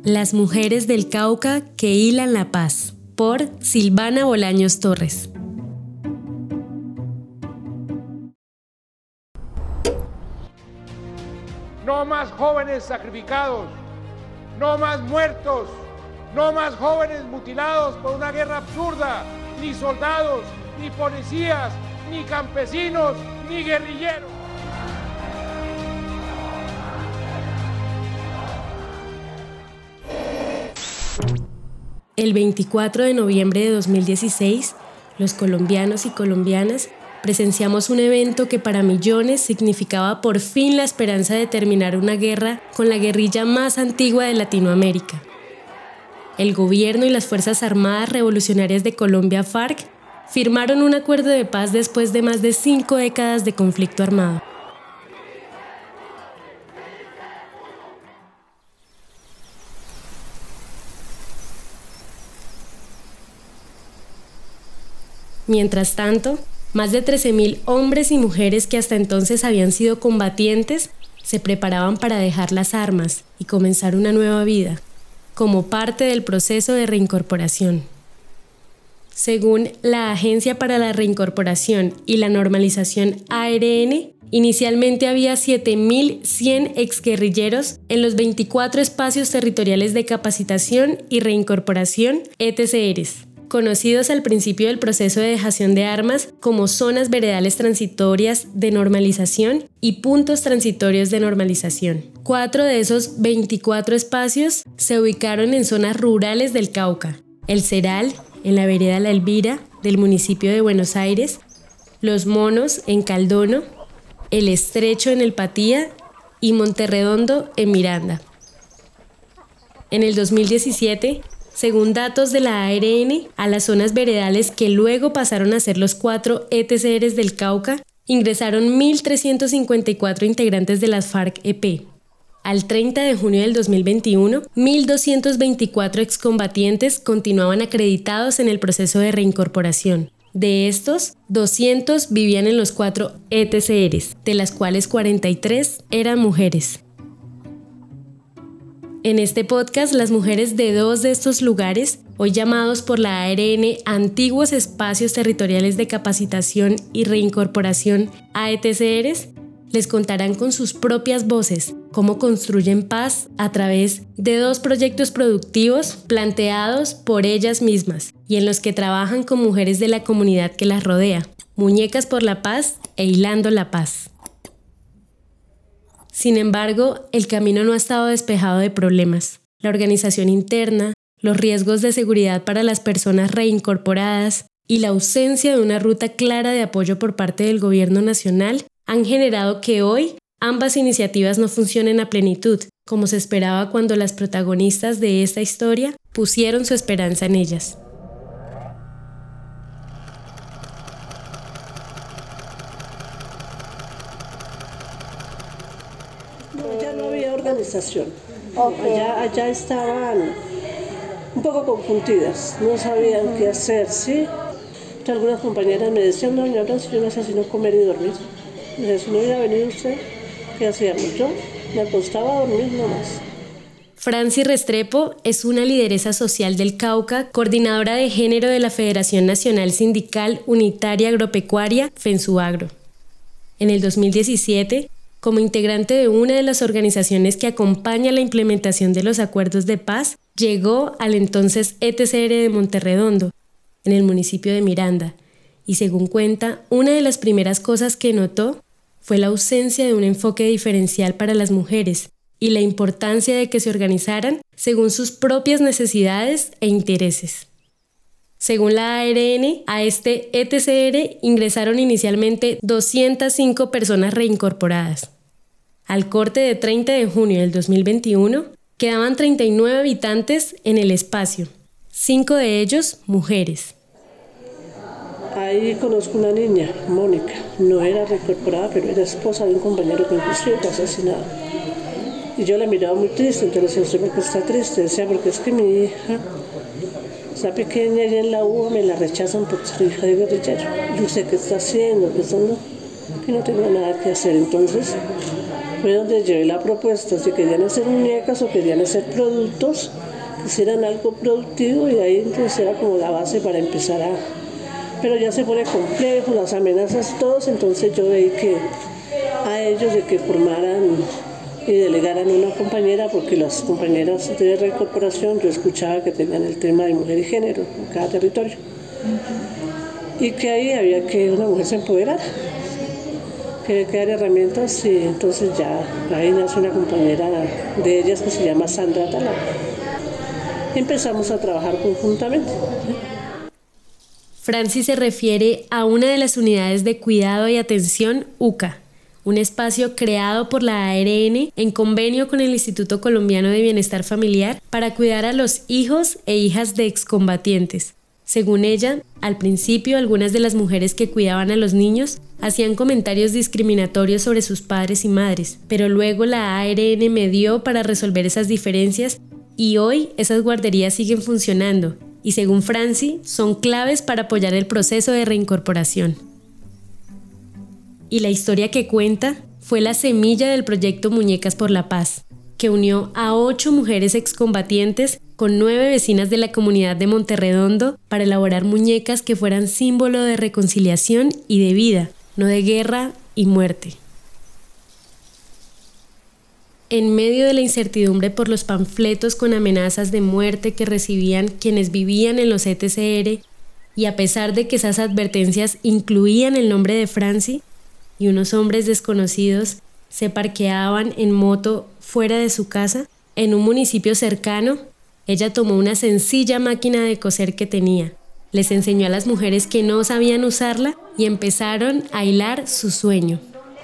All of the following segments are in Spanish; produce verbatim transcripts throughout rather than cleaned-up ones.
Las mujeres del Cauca que hilan la paz, por Silvana Bolaños Torres. No más jóvenes sacrificados, no más muertos, no más jóvenes mutilados por una guerra absurda, ni soldados, ni policías, ni campesinos, ni guerrilleros. El veinticuatro de noviembre de dos mil dieciséis, los colombianos y colombianas presenciamos un evento que para millones significaba por fin la esperanza de terminar una guerra con la guerrilla más antigua de Latinoamérica. El gobierno y las Fuerzas Armadas Revolucionarias de Colombia, FARC, firmaron un acuerdo de paz después de más de cinco décadas de conflicto armado. Mientras tanto, más de trece mil hombres y mujeres que hasta entonces habían sido combatientes se preparaban para dejar las armas y comenzar una nueva vida, como parte del proceso de reincorporación. Según la Agencia para la Reincorporación y la Normalización A R N, inicialmente había siete mil cien exguerrilleros en los veinticuatro espacios territoriales de capacitación y reincorporación E T C Rs. Conocidos al principio del proceso de dejación de armas como zonas veredales transitorias de normalización y puntos transitorios de normalización. Cuatro de esos veinticuatro espacios se ubicaron en zonas rurales del Cauca: El Ceral, en la vereda La Elvira, del municipio de Buenos Aires; Los Monos, en Caldono; El Estrecho, en El Patía; y Monterredondo, en Miranda. En el dos mil diecisiete, según datos de la A R N, a las zonas veredales que luego pasaron a ser los cuatro E T C Rs del Cauca, ingresaron mil trescientos cincuenta y cuatro integrantes de las FARC-E P. Al treinta de junio del dos mil veintiuno, mil doscientos veinticuatro excombatientes continuaban acreditados en el proceso de reincorporación. De estos, doscientos vivían en los cuatro E T C Rs, de las cuales cuarenta y tres eran mujeres. En este podcast, las mujeres de dos de estos lugares, hoy llamados por la A R N Antiguos Espacios Territoriales de Capacitación y Reincorporación A E T C Rs, les contarán con sus propias voces cómo construyen paz a través de dos proyectos productivos planteados por ellas mismas y en los que trabajan con mujeres de la comunidad que las rodea, Muñecas por la Paz e Hilando la Paz. Sin embargo, el camino no ha estado despejado de problemas. La organización interna, los riesgos de seguridad para las personas reincorporadas y la ausencia de una ruta clara de apoyo por parte del gobierno nacional han generado que hoy ambas iniciativas no funcionen a plenitud, como se esperaba cuando las protagonistas de esta historia pusieron su esperanza en ellas. No, ya no había organización. Okay. Allá, allá estaban un poco confundidas, no sabían qué hacer, ¿sí? Algunas compañeras me decían, no, doña Franci, yo no sé sino comer y dormir. Me decía, si no hubiera venido usted, ¿qué hacíamos? Yo me acostaba a dormir nomás. Franci Restrepo es una lideresa social del Cauca, coordinadora de género de la Federación Nacional Sindical Unitaria Agropecuaria, FENSUAGRO. En el dos mil diecisiete, como integrante de una de las organizaciones que acompaña la implementación de los acuerdos de paz, llegó al entonces E T C R de Monterredondo, en el municipio de Miranda, y según cuenta, una de las primeras cosas que notó fue la ausencia de un enfoque diferencial para las mujeres y la importancia de que se organizaran según sus propias necesidades e intereses. Según la A R N, a este E T C R ingresaron inicialmente doscientas cinco personas reincorporadas. Al corte de treinta de junio del dos mil veintiuno, quedaban treinta y nueve habitantes en el espacio, cinco de ellos mujeres. Ahí conozco una niña, Mónica, no era reincorporada, pero era esposa de un compañero que inclusive fue asesinado. Y yo la miraba muy triste, entonces decía, ¿usted por qué está triste? Decía, porque es que mi hija, esa pequeña allá en la U A, me la rechazan por ser hija de guerrillero. Yo sé qué está haciendo, pensando que no tengo nada que hacer. Entonces, fue donde llevé la propuesta, si querían hacer muñecas o querían hacer productos, que hicieran algo productivo, y ahí entonces era como la base para empezar a... Pero ya se pone complejo, las amenazas, todos, entonces yo veí que a ellos de que formaran y delegaran una compañera, porque las compañeras de reincorporación yo escuchaba que tenían el tema de mujer y género en cada territorio, y que ahí había que una mujer se empoderara, que había que dar herramientas, y entonces ya ahí nace una compañera de ellas que se llama Sandra Talá. Empezamos a trabajar conjuntamente. Franci se refiere a una de las unidades de cuidado y atención U C A, un espacio creado por la A R N en convenio con el Instituto Colombiano de Bienestar Familiar para cuidar a los hijos e hijas de excombatientes. Según ella, al principio algunas de las mujeres que cuidaban a los niños hacían comentarios discriminatorios sobre sus padres y madres, pero luego la A R N medió para resolver esas diferencias y hoy esas guarderías siguen funcionando y, según Franci, son claves para apoyar el proceso de reincorporación. Y la historia que cuenta fue la semilla del proyecto Muñecas por la Paz, que unió a ocho mujeres excombatientes con nueve vecinas de la comunidad de Monterredondo para elaborar muñecas que fueran símbolo de reconciliación y de vida, no de guerra y muerte. En medio de la incertidumbre por los panfletos con amenazas de muerte que recibían quienes vivían en los E T C R, y a pesar de que esas advertencias incluían el nombre de Franci, y unos hombres desconocidos se parqueaban en moto fuera de su casa, en un municipio cercano, ella tomó una sencilla máquina de coser que tenía, les enseñó a las mujeres que no sabían usarla y empezaron a hilar su sueño.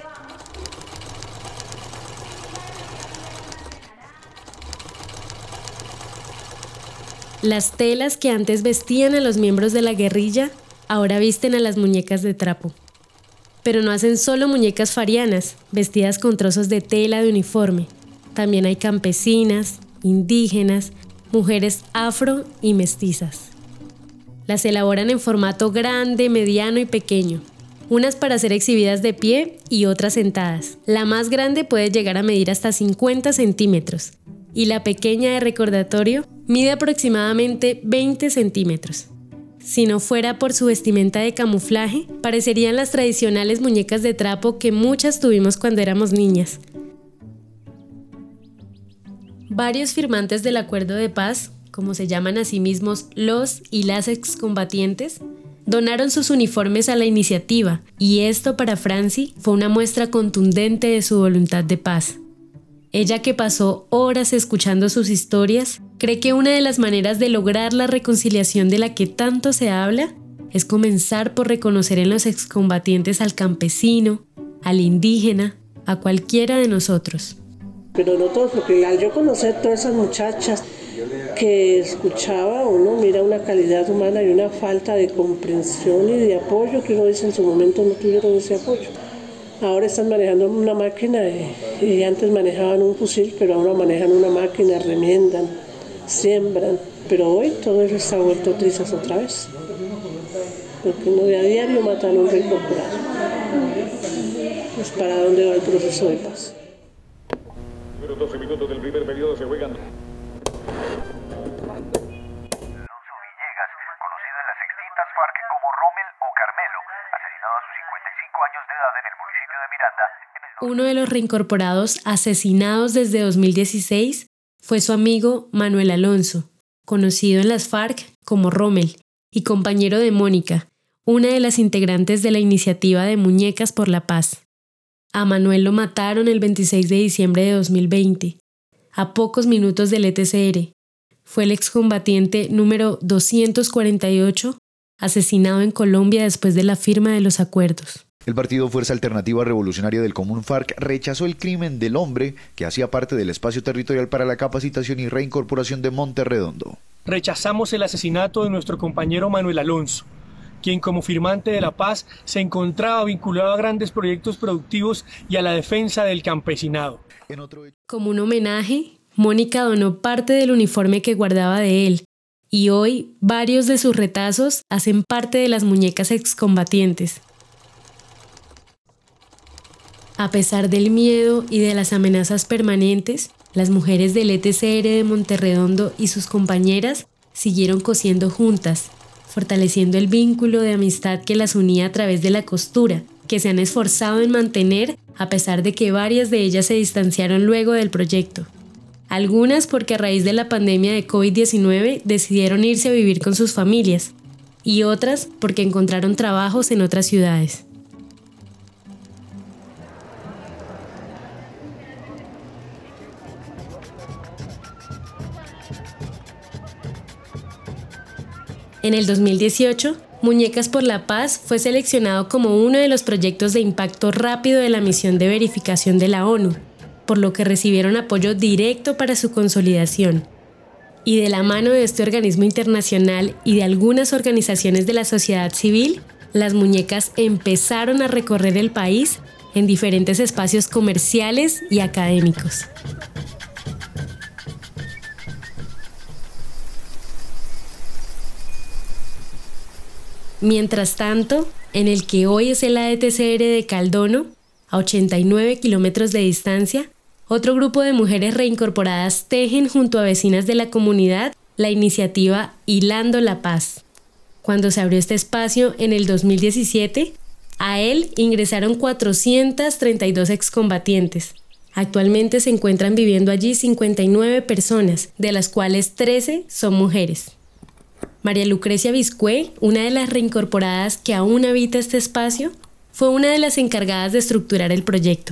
Las telas que antes vestían a los miembros de la guerrilla, ahora visten a las muñecas de trapo. Pero no hacen solo muñecas farianas, vestidas con trozos de tela de uniforme. También hay campesinas, indígenas, mujeres afro y mestizas. Las elaboran en formato grande, mediano y pequeño. Unas para ser exhibidas de pie y otras sentadas. La más grande puede llegar a medir hasta cincuenta centímetros. Y la pequeña de recordatorio mide aproximadamente veinte centímetros. Si no fuera por su vestimenta de camuflaje, parecerían las tradicionales muñecas de trapo que muchas tuvimos cuando éramos niñas. Varios firmantes del Acuerdo de Paz, como se llaman a sí mismos los y las excombatientes, donaron sus uniformes a la iniciativa, y esto para Franci fue una muestra contundente de su voluntad de paz. Ella, que pasó horas escuchando sus historias, cree que una de las maneras de lograr la reconciliación de la que tanto se habla es comenzar por reconocer en los excombatientes al campesino, al indígena, a cualquiera de nosotros. Pero no todos, porque al yo conocer todas esas muchachas que escuchaba, uno mira una calidad humana y una falta de comprensión y de apoyo que uno dice en su momento no tuvieron ese apoyo. Ahora están manejando una máquina y, y antes manejaban un fusil, pero ahora manejan una máquina, remiendan, siembran. Pero hoy todo eso está vuelto trizas otra vez. Porque no de a diario matan a un reincorporado. Pues para dónde va el proceso de paz. Los doce minutos del primer periodo se juegan. Uno de los reincorporados asesinados desde dos mil dieciséis fue su amigo Manuel Alonso, conocido en las FARC como Rommel, y compañero de Mónica, una de las integrantes de la iniciativa de Muñecas por la Paz. A Manuel lo mataron el veintiséis de diciembre de dos mil veinte, a pocos minutos del E T C R. Fue el excombatiente número doscientos cuarenta y ocho, asesinado en Colombia después de la firma de los acuerdos. El partido Fuerza Alternativa Revolucionaria del Común FARC rechazó el crimen del hombre que hacía parte del espacio territorial para la capacitación y reincorporación de Monterredondo. Rechazamos el asesinato de nuestro compañero Manuel Alonso, quien como firmante de la paz se encontraba vinculado a grandes proyectos productivos y a la defensa del campesinado. Como un homenaje, Mónica donó parte del uniforme que guardaba de él, y hoy varios de sus retazos hacen parte de las muñecas excombatientes. A pesar del miedo y de las amenazas permanentes, las mujeres del E T C R de Monterredondo y sus compañeras siguieron cosiendo juntas, fortaleciendo el vínculo de amistad que las unía a través de la costura, que se han esforzado en mantener a pesar de que varias de ellas se distanciaron luego del proyecto. Algunas porque a raíz de la pandemia de COVID diecinueve decidieron irse a vivir con sus familias, y otras porque encontraron trabajos en otras ciudades. En el dos mil dieciocho, Muñecas por la Paz fue seleccionado como uno de los proyectos de impacto rápido de la misión de verificación de la ONU, por lo que recibieron apoyo directo para su consolidación. Y de la mano de este organismo internacional y de algunas organizaciones de la sociedad civil, las muñecas empezaron a recorrer el país en diferentes espacios comerciales y académicos. Mientras tanto, en el que hoy es el A E T C R de Caldono, a ochenta y nueve kilómetros de distancia, otro grupo de mujeres reincorporadas tejen junto a vecinas de la comunidad la iniciativa Hilando la Paz. Cuando se abrió este espacio en el dos mil diecisiete, a él ingresaron cuatrocientas treinta y dos excombatientes. Actualmente se encuentran viviendo allí cincuenta y nueve personas, de las cuales trece son mujeres. María Lucrecia Viscué, una de las reincorporadas que aún habita este espacio, fue una de las encargadas de estructurar el proyecto.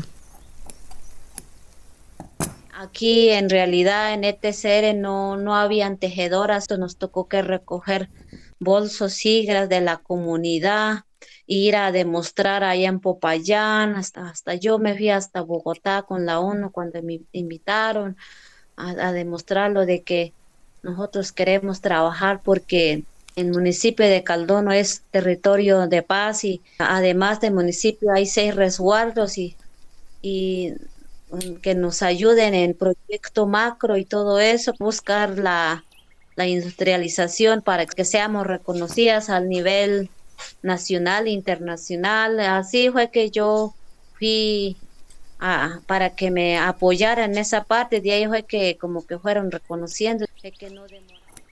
Aquí en realidad en E T C R no, no habían tejedoras, nos tocó que recoger bolsos, siglas de la comunidad, ir a demostrar allá en Popayán, hasta, hasta yo me fui hasta Bogotá con la ONU cuando me invitaron a, a demostrarlo de que nosotros queremos trabajar porque el municipio de Caldono es territorio de paz y además del municipio hay seis resguardos y, y que nos ayuden en proyecto macro y todo eso, buscar la, la industrialización para que seamos reconocidas al nivel nacional e internacional. Así fue que yo fui a, para que me apoyaran en esa parte, de ahí fue que como que fueron reconociendo que no demoró.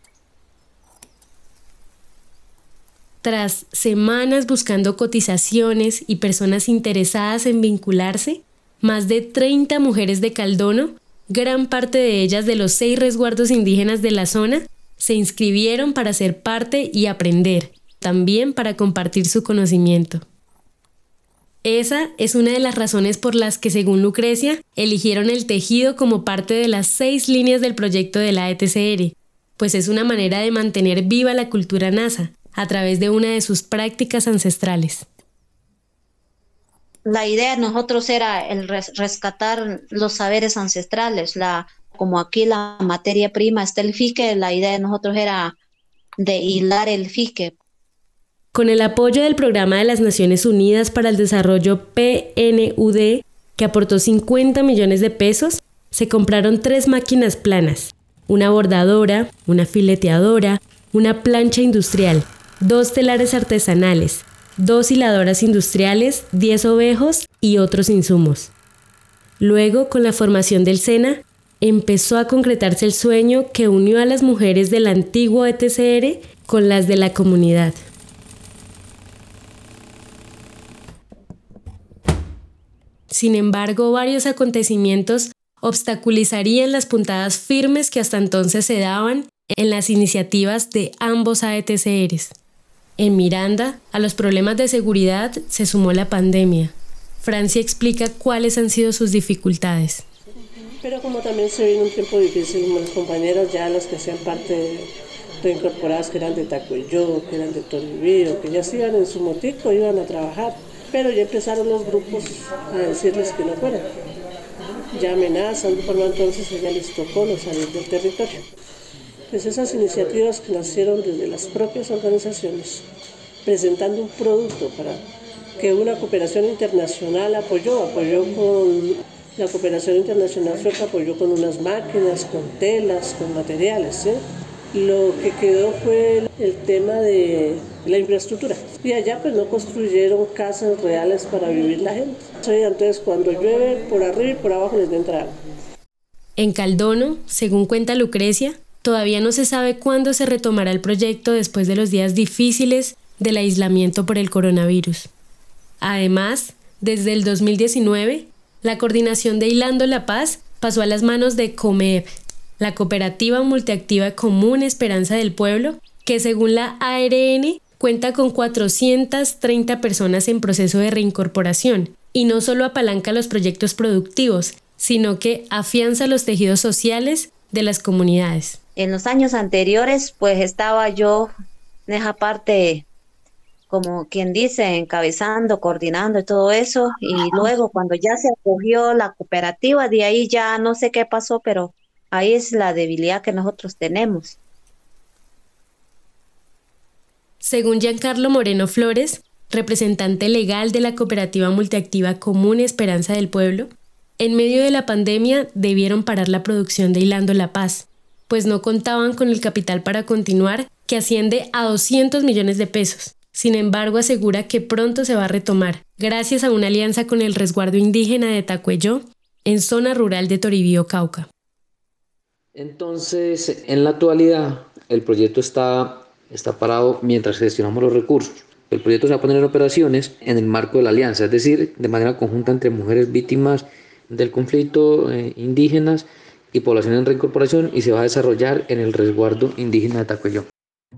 Tras semanas buscando cotizaciones y personas interesadas en vincularse, más de treinta mujeres de Caldono, gran parte de ellas de los seis resguardos indígenas de la zona, se inscribieron para ser parte y aprender, también para compartir su conocimiento. Esa es una de las razones por las que, según Lucrecia, eligieron el tejido como parte de las seis líneas del proyecto de la E T C R, pues es una manera de mantener viva la cultura nasa a través de una de sus prácticas ancestrales. La idea de nosotros era el res- rescatar los saberes ancestrales, la, como aquí la materia prima está el fique, la idea de nosotros era de hilar el fique. Con el apoyo del Programa de las Naciones Unidas para el Desarrollo P N U D, que aportó cincuenta millones de pesos, se compraron tres máquinas planas, una bordadora, una fileteadora, una plancha industrial, dos telares artesanales, dos hiladoras industriales, diez ovejos y otros insumos. Luego, con la formación del SENA, empezó a concretarse el sueño que unió a las mujeres del antiguo E T C R con las de la comunidad. Sin embargo, varios acontecimientos obstaculizarían las puntadas firmes que hasta entonces se daban en las iniciativas de ambos A E T C Rs. En Miranda, a los problemas de seguridad se sumó la pandemia. Francia explica cuáles han sido sus dificultades. Pero como también se vino un tiempo difícil, las compañeras ya las que hacían parte reincorporadas, que eran de Tacuello, que eran de Toribío, que ya se iban en su motico, iban a trabajar. Pero ya empezaron los grupos a decirles que no fueran. Ya amenazan, por lo entonces ya les tocó no salir del territorio. Pues esas iniciativas que nacieron desde las propias organizaciones, presentando un producto para que una cooperación internacional apoyó, apoyó con la cooperación internacional sueca, apoyó con unas máquinas, con telas, con materiales, ¿sí? Lo que quedó fue el, el tema de la infraestructura. Y allá pues no construyeron casas reales para vivir la gente. Entonces cuando llueve por arriba y por abajo les entra agua. En Caldono, según cuenta Lucrecia, todavía no se sabe cuándo se retomará el proyecto después de los días difíciles del aislamiento por el coronavirus. Además, desde el dos mil diecinueve, la coordinación de Hilando la Paz pasó a las manos de COMEEP, la Cooperativa Multiactiva Común Esperanza del Pueblo, que según la A R N cuenta con cuatrocientas treinta personas en proceso de reincorporación y no solo apalanca los proyectos productivos, sino que afianza los tejidos sociales de las comunidades. En los años anteriores, pues estaba yo en esa parte, como quien dice, encabezando, coordinando y todo eso, y luego cuando ya se acogió la cooperativa, de ahí ya no sé qué pasó, pero ahí es la debilidad que nosotros tenemos. Según Giancarlo Moreno Flores, representante legal de la Cooperativa Multiactiva Común Esperanza del Pueblo, en medio de la pandemia debieron parar la producción de Hilando la Paz, pues no contaban con el capital para continuar, que asciende a doscientos millones de pesos. Sin embargo, asegura que pronto se va a retomar, gracias a una alianza con el resguardo indígena de Tacuelló, en zona rural de Toribío, Cauca. Entonces, en la actualidad, el proyecto está, está parado mientras gestionamos los recursos. El proyecto se va a poner en operaciones en el marco de la alianza, es decir, de manera conjunta entre mujeres víctimas del conflicto, eh, indígenas y población en reincorporación, y se va a desarrollar en el resguardo indígena de Tacuelló.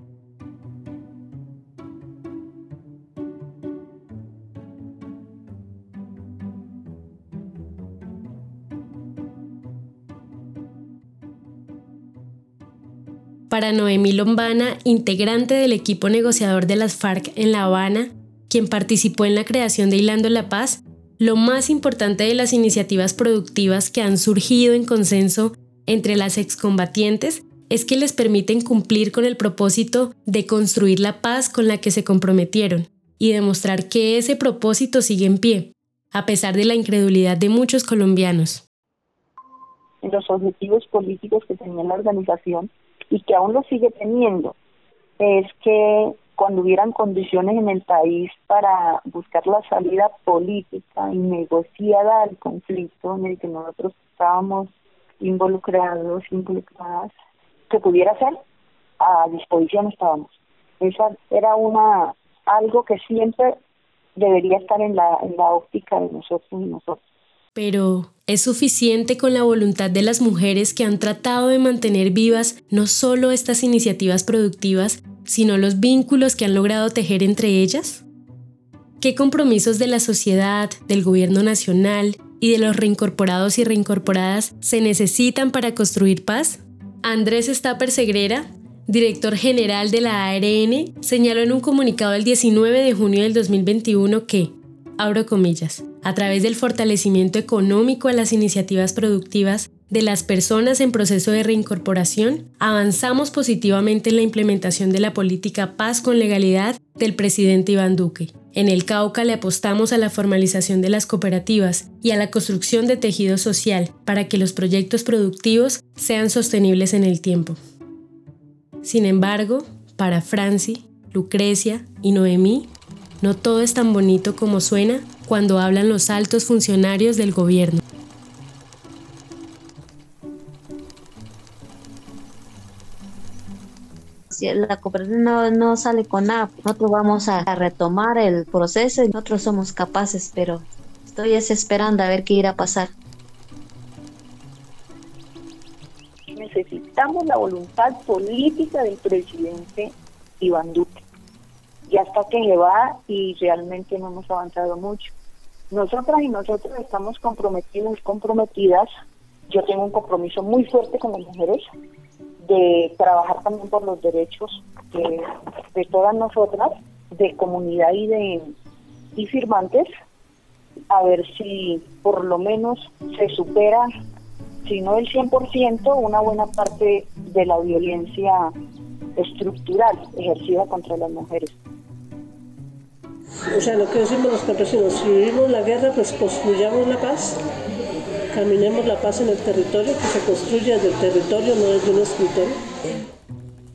Para Noemí Lombana, integrante del equipo negociador de las FARC en La Habana, quien participó en la creación de Hilando la Paz, lo más importante de las iniciativas productivas que han surgido en consenso entre las excombatientes es que les permiten cumplir con el propósito de construir la paz con la que se comprometieron y demostrar que ese propósito sigue en pie, a pesar de la incredulidad de muchos colombianos. Los objetivos políticos que tenía la organización y que aún lo sigue teniendo es que cuando hubieran condiciones en el país para buscar la salida política y negociada al conflicto en el que nosotros estábamos involucrados, involucradas, que pudiera ser, a disposición estábamos. Esa era una algo que siempre debería estar en la, en la óptica de nosotros y nosotros. Pero, ¿es suficiente con la voluntad de las mujeres que han tratado de mantener vivas no solo estas iniciativas productivas, sino los vínculos que han logrado tejer entre ellas? ¿Qué compromisos de la sociedad, del gobierno nacional y de los reincorporados y reincorporadas se necesitan para construir paz? Andrés Stapper Segrera, director general de la A R N, señaló en un comunicado el diecinueve de junio del dos mil veintiuno que, abro comillas, a través del fortalecimiento económico a las iniciativas productivas de las personas en proceso de reincorporación, avanzamos positivamente en la implementación de la política Paz con Legalidad del presidente Iván Duque. En el Cauca le apostamos a la formalización de las cooperativas y a la construcción de tejido social para que los proyectos productivos sean sostenibles en el tiempo. Sin embargo, para Franci, Lucrecia y Noemí, no todo es tan bonito como suena cuando hablan los altos funcionarios del gobierno. Si la cooperativa no, no sale con nada, nosotros vamos a, a retomar el proceso y nosotros somos capaces, pero estoy esperando a ver qué irá a pasar. Necesitamos la voluntad política del presidente Iván Duque. Ya está que se va y realmente no hemos avanzado mucho. Nosotras y nosotros estamos comprometidos, comprometidas. Yo tengo un compromiso muy fuerte con las mujeres de trabajar también por los derechos de, de todas nosotras, de comunidad y de y firmantes, a ver si por lo menos se supera, si no el cien por ciento, una buena parte de la violencia estructural ejercida contra las mujeres. O sea, lo que decimos los campesinos, si vivimos la guerra, pues construyamos la paz, caminemos la paz en el territorio, que se construya desde el territorio, no desde un escritorio.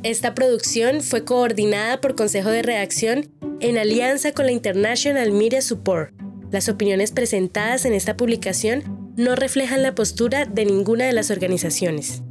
Esta producción fue coordinada por Consejo de Redacción en alianza con la International Media Support. Las opiniones presentadas en esta publicación no reflejan la postura de ninguna de las organizaciones.